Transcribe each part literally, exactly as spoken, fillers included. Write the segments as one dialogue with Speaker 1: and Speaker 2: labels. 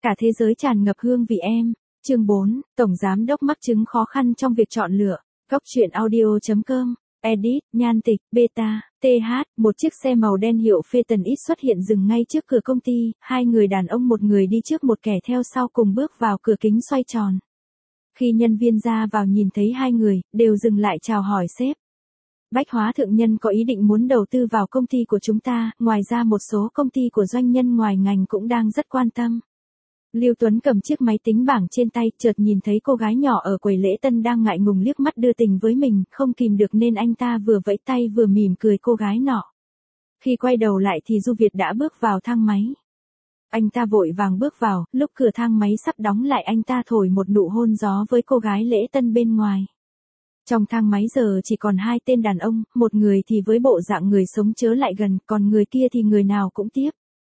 Speaker 1: Cả thế giới tràn ngập hương vị em. Chương bốn, Tổng Giám đốc mắc chứng khó khăn trong việc chọn lựa. Góc truyện audio chấm com. Edit, Nhan Tịch, Beta, tê hát, một chiếc xe màu đen hiệu Phaeton X xuất hiện dừng ngay trước cửa công ty, hai người đàn ông một người đi trước một kẻ theo sau cùng bước vào cửa kính xoay tròn. Khi nhân viên ra vào nhìn thấy hai người, đều dừng lại chào hỏi sếp. Bách Hóa Thượng Nhân có ý định muốn đầu tư vào công ty của chúng ta, ngoài ra một số công ty của doanh nhân ngoài ngành cũng đang rất quan tâm. Lưu Tuấn cầm chiếc máy tính bảng trên tay, chợt nhìn thấy cô gái nhỏ ở quầy lễ tân đang ngại ngùng liếc mắt đưa tình với mình, không kìm được nên anh ta vừa vẫy tay vừa mỉm cười cô gái nọ. Khi quay đầu lại thì Du Việt đã bước vào thang máy. Anh ta vội vàng bước vào, lúc cửa thang máy sắp đóng lại anh ta thổi một nụ hôn gió với cô gái lễ tân bên ngoài. Trong thang máy giờ chỉ còn hai tên đàn ông, một người thì với bộ dạng người sống chớ lại gần, còn người kia thì người nào cũng tiếp.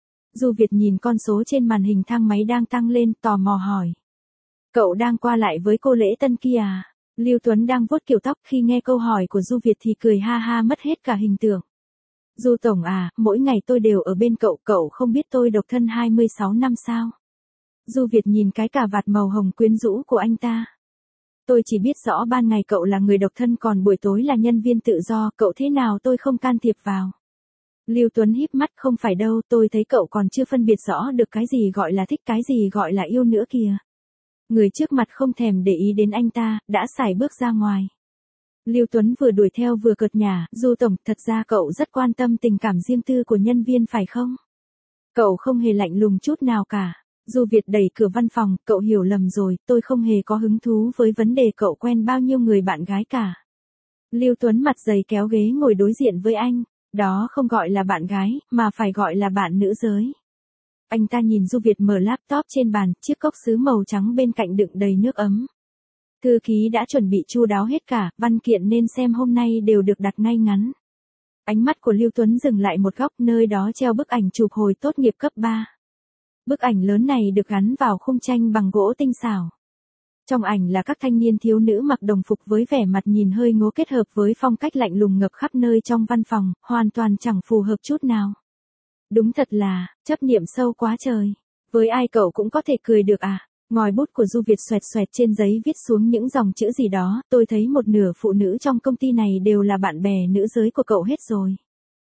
Speaker 1: Du Việt nhìn con số trên màn hình thang máy đang tăng lên, tò mò hỏi. Cậu đang qua lại với cô lễ tân kia à? Lưu Tuấn đang vuốt kiểu tóc, khi nghe câu hỏi của Du Việt thì cười ha ha mất hết cả hình tượng. Du Tổng à, mỗi ngày tôi đều ở bên cậu, cậu không biết tôi độc thân hai mươi sáu năm sao? Du Việt nhìn cái cà vạt màu hồng quyến rũ của anh ta. Tôi chỉ biết rõ ban ngày cậu là người độc thân còn buổi tối là nhân viên tự do, cậu thế nào tôi không can thiệp vào. Lưu Tuấn híp mắt, không phải đâu, tôi thấy cậu còn chưa phân biệt rõ được cái gì gọi là thích, cái gì gọi là yêu nữa kìa. Người trước mặt không thèm để ý đến anh ta, đã sải bước ra ngoài. Lưu Tuấn vừa đuổi theo vừa cợt nhả, Du Tổng, thật ra cậu rất quan tâm tình cảm riêng tư của nhân viên phải không? Cậu không hề lạnh lùng chút nào cả. Du Việt đẩy cửa văn phòng, cậu hiểu lầm rồi, tôi không hề có hứng thú với vấn đề cậu quen bao nhiêu người bạn gái cả. Lưu Tuấn mặt dày kéo ghế ngồi đối diện với anh. Đó không gọi là bạn gái, mà phải gọi là bạn nữ giới. Anh ta nhìn Du Việt mở laptop trên bàn, chiếc cốc sứ màu trắng bên cạnh đựng đầy nước ấm. Thư ký đã chuẩn bị chu đáo hết cả, văn kiện nên xem hôm nay đều được đặt ngay ngắn. Ánh mắt của Lưu Tuấn dừng lại một góc, nơi đó treo bức ảnh chụp hồi tốt nghiệp cấp ba. Bức ảnh lớn này được gắn vào khung tranh bằng gỗ tinh xảo. Trong ảnh là các thanh niên thiếu nữ mặc đồng phục với vẻ mặt nhìn hơi ngố kết hợp với phong cách lạnh lùng ngập khắp nơi trong văn phòng, hoàn toàn chẳng phù hợp chút nào. Đúng thật là, chấp niệm sâu quá trời. Với ai cậu cũng có thể cười được à? Ngòi bút của Du Việt xoẹt xoẹt trên giấy viết xuống những dòng chữ gì đó, tôi thấy một nửa phụ nữ trong công ty này đều là bạn bè nữ giới của cậu hết rồi.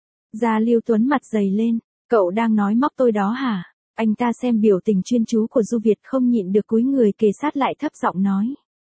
Speaker 1: Da Lưu Tuấn mặt dày lên, cậu đang nói móc tôi đó hả? Anh ta xem biểu tình chuyên chú của Du Việt không nhịn được cúi người kề sát lại thấp giọng nói.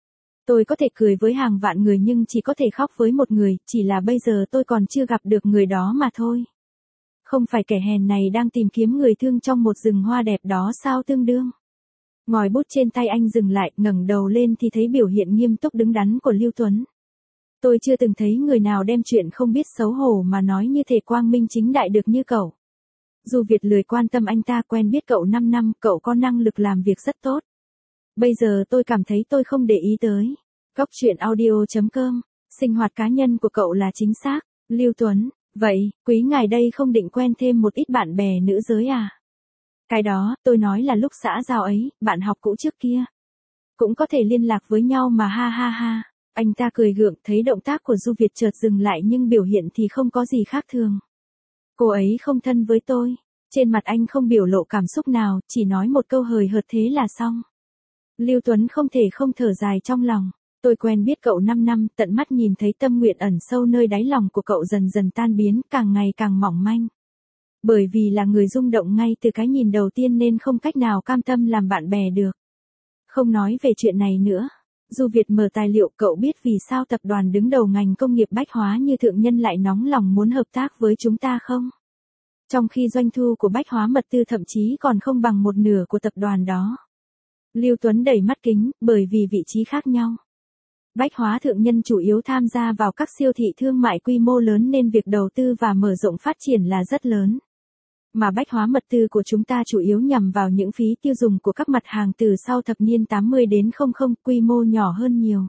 Speaker 1: Tôi có thể cười với hàng vạn người nhưng chỉ có thể khóc với một người, chỉ là bây giờ tôi còn chưa gặp được người đó mà thôi. Không phải kẻ hèn này đang tìm kiếm người thương trong một rừng hoa đẹp đó sao tương đương. Ngòi bút trên tay anh dừng lại, ngẩng đầu lên thì thấy biểu hiện nghiêm túc đứng đắn của Lưu Tuấn. Tôi chưa từng thấy người nào đem chuyện không biết xấu hổ mà nói như thể quang minh chính đại được như cậu. Du Việt lười quan tâm anh ta, quen biết cậu năm năm, cậu có năng lực làm việc rất tốt. Bây giờ tôi cảm thấy tôi không để ý tới. Góc truyện audio chấm com. Sinh hoạt cá nhân của cậu là chính xác. Lưu Tuấn, vậy, quý ngài đây không định quen thêm một ít bạn bè nữ giới à? Cái đó, tôi nói là lúc xã giao ấy, bạn học cũ trước kia. Cũng có thể liên lạc với nhau mà ha ha ha. Anh ta cười gượng, thấy động tác của Du Việt chợt dừng lại nhưng biểu hiện thì không có gì khác thường. Cô ấy không thân với tôi. Trên mặt anh không biểu lộ cảm xúc nào, chỉ nói một câu hời hợt thế là xong. Lưu Tuấn không thể không thở dài trong lòng. Tôi quen biết cậu năm năm, tận mắt nhìn thấy tâm nguyện ẩn sâu nơi đáy lòng của cậu dần dần tan biến, càng ngày càng mỏng manh. Bởi vì là người rung động ngay từ cái nhìn đầu tiên nên không cách nào cam tâm làm bạn bè được. Không nói về chuyện này nữa. Du Việt mở tài liệu, cậu biết vì sao tập đoàn đứng đầu ngành công nghiệp bách hóa như Thượng Nhân lại nóng lòng muốn hợp tác với chúng ta không? Trong khi doanh thu của bách hóa mật tư thậm chí còn không bằng một nửa của tập đoàn đó. Lưu Tuấn đẩy mắt kính, bởi vì vị trí khác nhau. Bách hóa Thượng Nhân chủ yếu tham gia vào các siêu thị thương mại quy mô lớn nên việc đầu tư và mở rộng phát triển là rất lớn. Mà bách hóa mật tư của chúng ta chủ yếu nhằm vào những phí tiêu dùng của các mặt hàng từ sau thập niên tám mươi đến không không, quy mô nhỏ hơn nhiều.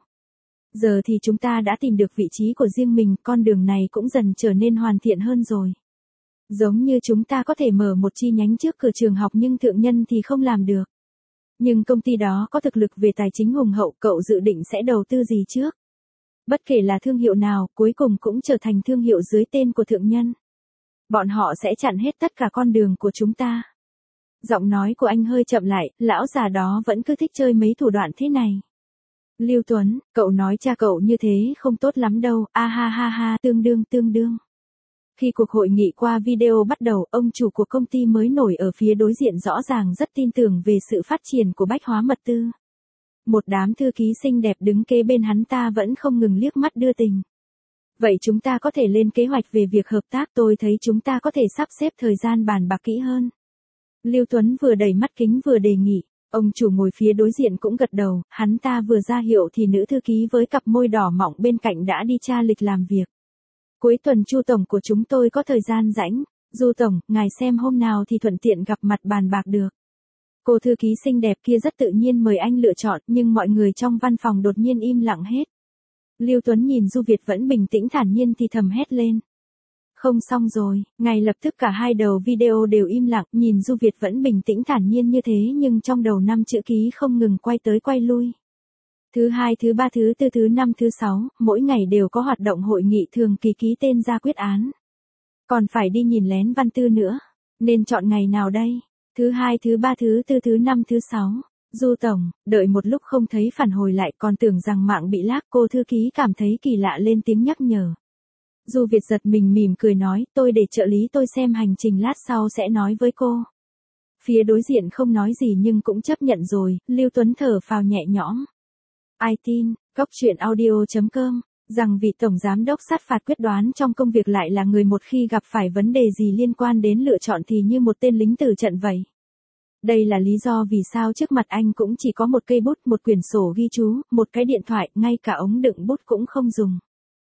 Speaker 1: Giờ thì chúng ta đã tìm được vị trí của riêng mình, con đường này cũng dần trở nên hoàn thiện hơn rồi. Giống như chúng ta có thể mở một chi nhánh trước cửa trường học nhưng Thượng Nhân thì không làm được. Nhưng công ty đó có thực lực về tài chính hùng hậu, cậu dự định sẽ đầu tư gì trước? Bất kể là thương hiệu nào, cuối cùng cũng trở thành thương hiệu dưới tên của Thượng Nhân. Bọn họ sẽ chặn hết tất cả con đường của chúng ta. Giọng nói của anh hơi chậm lại, lão già đó vẫn cứ thích chơi mấy thủ đoạn thế này. Lưu Tuấn, cậu nói cha cậu như thế không tốt lắm đâu, a ha ha ha, tương đương tương đương. Khi cuộc hội nghị qua video bắt đầu, ông chủ của công ty mới nổi ở phía đối diện rõ ràng rất tin tưởng về sự phát triển của bách hóa mật tư. Một đám thư ký xinh đẹp đứng kế bên hắn ta vẫn không ngừng liếc mắt đưa tình. Vậy chúng ta có thể lên kế hoạch về việc hợp tác, tôi thấy chúng ta có thể sắp xếp thời gian bàn bạc kỹ hơn. Lưu Tuấn vừa đẩy mắt kính vừa đề nghị. Ông chủ ngồi phía đối diện cũng gật đầu, hắn ta vừa ra hiệu thì nữ thư ký với cặp môi đỏ mọng bên cạnh đã đi tra lịch làm việc. Cuối tuần Chu tổng của chúng tôi có thời gian rảnh, Du tổng, ngài xem hôm nào thì thuận tiện gặp mặt bàn bạc được. Cô thư ký xinh đẹp kia rất tự nhiên mời anh lựa chọn, nhưng mọi người trong văn phòng đột nhiên im lặng hết. Lưu Tuấn nhìn Du Việt vẫn bình tĩnh thản nhiên thì thầm hét lên. Không xong rồi, ngay lập tức cả hai đầu video đều im lặng, nhìn Du Việt vẫn bình tĩnh thản nhiên như thế nhưng trong đầu năm chữ ký không ngừng quay tới quay lui. Thứ hai, thứ ba, thứ tư, thứ năm, thứ sáu, mỗi ngày đều có hoạt động hội nghị thường kỳ ký tên ra quyết án. Còn phải đi nhìn lén văn tư nữa, nên chọn ngày nào đây? Thứ hai, thứ ba, thứ tư, thứ năm, thứ sáu. Du tổng, đợi một lúc không thấy phản hồi lại còn tưởng rằng mạng bị lag, cô thư ký cảm thấy kỳ lạ lên tiếng nhắc nhở. Du Việt giật mình mỉm cười nói, tôi để trợ lý tôi xem hành trình lát sau sẽ nói với cô. Phía đối diện không nói gì nhưng cũng chấp nhận rồi, Lưu Tuấn thở phào nhẹ nhõm. Ai tin, Cóc Truyện Audio chấm com, rằng vị tổng giám đốc sát phạt quyết đoán trong công việc lại là người một khi gặp phải vấn đề gì liên quan đến lựa chọn thì như một tên lính tử trận vậy. Đây là lý do vì sao trước mặt anh cũng chỉ có một cây bút, một quyển sổ ghi chú, một cái điện thoại, ngay cả ống đựng bút cũng không dùng.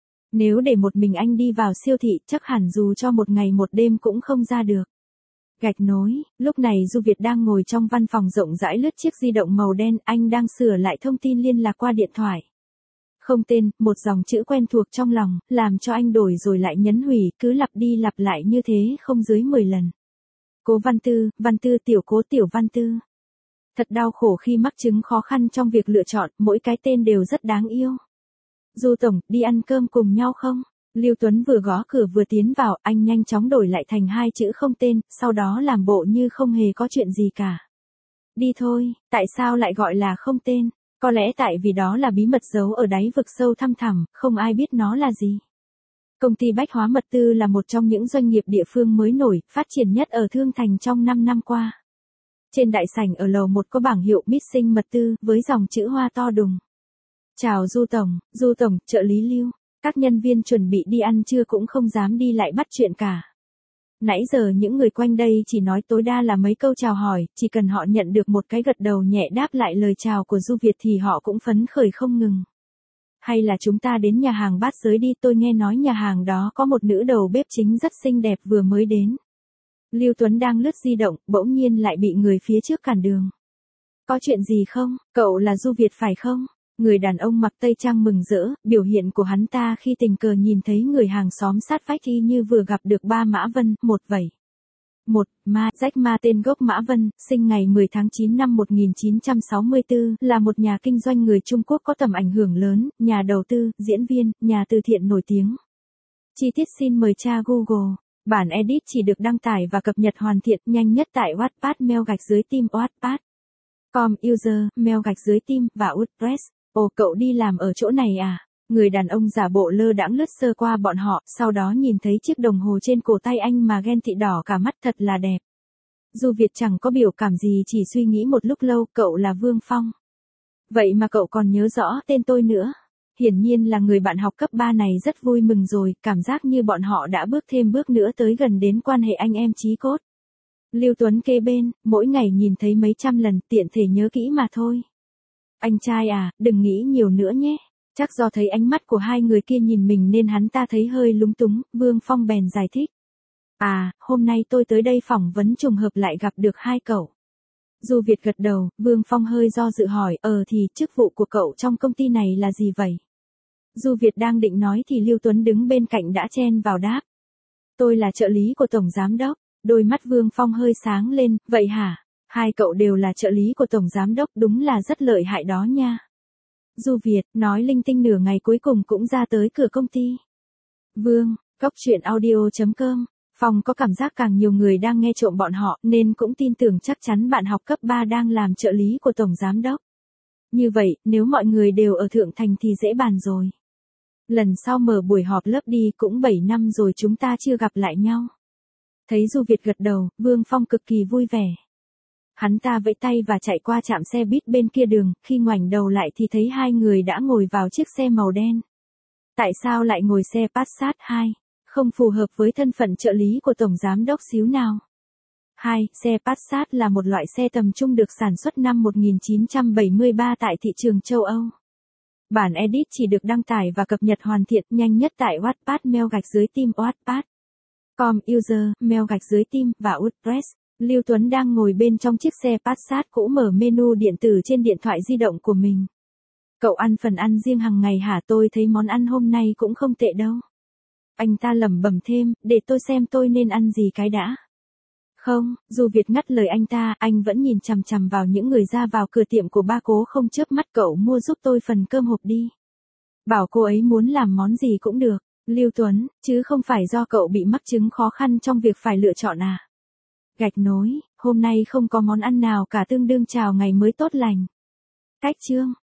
Speaker 1: Nếu để một mình anh đi vào siêu thị, chắc hẳn dù cho một ngày một đêm cũng không ra được. Gạch nối, lúc này Du Việt đang ngồi trong văn phòng rộng rãi lướt chiếc di động màu đen, anh đang sửa lại thông tin liên lạc qua điện thoại. Không tên, một dòng chữ quen thuộc trong lòng, làm cho anh đổi rồi lại nhấn hủy, cứ lặp đi lặp lại như thế không dưới mười lần. Cố Văn Tư, Văn Tư tiểu cố tiểu Văn Tư. Thật đau khổ khi mắc chứng khó khăn trong việc lựa chọn, mỗi cái tên đều rất đáng yêu. Du tổng, đi ăn cơm cùng nhau không? Lưu Tuấn vừa gõ cửa vừa tiến vào, anh nhanh chóng đổi lại thành hai chữ không tên, sau đó làm bộ như không hề có chuyện gì cả. Đi thôi, tại sao lại gọi là không tên? Có lẽ tại vì đó là bí mật giấu ở đáy vực sâu thăm thẳm, không ai biết nó là gì. Công ty Bách Hóa Mật Tư là một trong những doanh nghiệp địa phương mới nổi, phát triển nhất ở Thương Thành trong năm năm qua. Trên đại sảnh ở lầu một có bảng hiệu Missing Mật Tư, với dòng chữ hoa to đùng. Chào Du tổng, Du tổng, trợ lý Lưu. Các nhân viên chuẩn bị đi ăn trưa cũng không dám đi lại bắt chuyện cả. Nãy giờ những người quanh đây chỉ nói tối đa là mấy câu chào hỏi, chỉ cần họ nhận được một cái gật đầu nhẹ đáp lại lời chào của Du Việt thì họ cũng phấn khởi không ngừng. Hay là chúng ta đến nhà hàng Bát Giới đi, tôi nghe nói nhà hàng đó có một nữ đầu bếp chính rất xinh đẹp vừa mới đến. Lưu Tuấn đang lướt di động, bỗng nhiên lại bị người phía trước cản đường. Có chuyện gì không, cậu là Du Việt phải không? Người đàn ông mặc tây trang mừng rỡ, biểu hiện của hắn ta khi tình cờ nhìn thấy người hàng xóm sát vách y như vừa gặp được ba Mã Vân, một vậy. Một, Ma, Jack Ma tên gốc Mã Vân, sinh ngày mười tháng chín năm một nghìn chín trăm sáu mươi tư, là một nhà kinh doanh người Trung Quốc có tầm ảnh hưởng lớn, nhà đầu tư, diễn viên, nhà từ thiện nổi tiếng. Chi tiết xin mời tra Google. Bản edit chỉ được đăng tải và cập nhật hoàn thiện nhanh nhất tại Wattpad mail gạch dưới tim Wattpad. Com user, mail gạch dưới tim, và WordPress. Ồ, cậu đi làm ở chỗ này à? Người đàn ông giả bộ lơ đãng lướt sơ qua bọn họ, sau đó nhìn thấy chiếc đồng hồ trên cổ tay anh mà ghen tị đỏ cả mắt, thật là đẹp. Du Việt chẳng có biểu cảm gì, chỉ suy nghĩ một lúc lâu, cậu là Vương Phong. Vậy mà cậu còn nhớ rõ tên tôi nữa. Hiển nhiên là người bạn học cấp ba này rất vui mừng rồi, cảm giác như bọn họ đã bước thêm bước nữa tới gần đến quan hệ anh em chí cốt. Lưu Tuấn kê bên, mỗi ngày nhìn thấy mấy trăm lần, tiện thể nhớ kỹ mà thôi. Anh trai à, đừng nghĩ nhiều nữa nhé. Chắc do thấy ánh mắt của hai người kia nhìn mình nên hắn ta thấy hơi lúng túng, Vương Phong bèn giải thích. À, hôm nay tôi tới đây phỏng vấn trùng hợp lại gặp được hai cậu. Du Việt gật đầu, Vương Phong hơi do dự hỏi, ờ thì chức vụ của cậu trong công ty này là gì vậy? Du Việt đang định nói thì Lưu Tuấn đứng bên cạnh đã chen vào đáp. Tôi là trợ lý của Tổng Giám Đốc. Đôi mắt Vương Phong hơi sáng lên, vậy hả? Hai cậu đều là trợ lý của Tổng Giám Đốc, đúng là rất lợi hại đó nha. Du Việt, nói linh tinh nửa ngày cuối cùng cũng ra tới cửa công ty. Vương, Cóc Truyện Audio chấm com Phong có cảm giác càng nhiều người đang nghe trộm bọn họ nên cũng tin tưởng chắc chắn bạn học cấp ba đang làm trợ lý của Tổng Giám Đốc. Như vậy, nếu mọi người đều ở Thượng Thành thì dễ bàn rồi. Lần sau mở buổi họp lớp đi cũng bảy năm rồi chúng ta chưa gặp lại nhau. Thấy Du Việt gật đầu, Vương Phong cực kỳ vui vẻ. Hắn ta vẫy tay và chạy qua trạm xe buýt bên kia đường, khi ngoảnh đầu lại thì thấy hai người đã ngồi vào chiếc xe màu đen. Tại sao lại ngồi xe Passat hai? Không phù hợp với thân phận trợ lý của Tổng Giám Đốc xíu nào. hai. Xe Passat là một loại xe tầm trung được sản xuất năm một nghìn chín trăm bảy mươi ba tại thị trường châu Âu. Bản edit chỉ được đăng tải và cập nhật hoàn thiện nhanh nhất tại Wattpad mail gạch dưới tim Wattpad. Com user, mail gạch dưới tim và WordPress. Lưu Tuấn đang ngồi bên trong chiếc xe Passat cũ mở menu điện tử trên điện thoại di động của mình. Cậu ăn phần ăn riêng hàng ngày hả? Tôi thấy món ăn hôm nay cũng không tệ đâu. Anh ta lẩm bẩm thêm, để tôi xem tôi nên ăn gì cái đã. Không, dù Việt ngắt lời anh ta, anh vẫn nhìn chằm chằm vào những người ra vào cửa tiệm của ba Cố không chớp mắt. Cậu mua giúp tôi phần cơm hộp đi. Bảo cô ấy muốn làm món gì cũng được, Lưu Tuấn, chứ không phải do cậu bị mắc chứng khó khăn trong việc phải lựa chọn à. Gạch nối, hôm nay không có món ăn nào cả tương đương chào ngày mới tốt lành. Cách chương.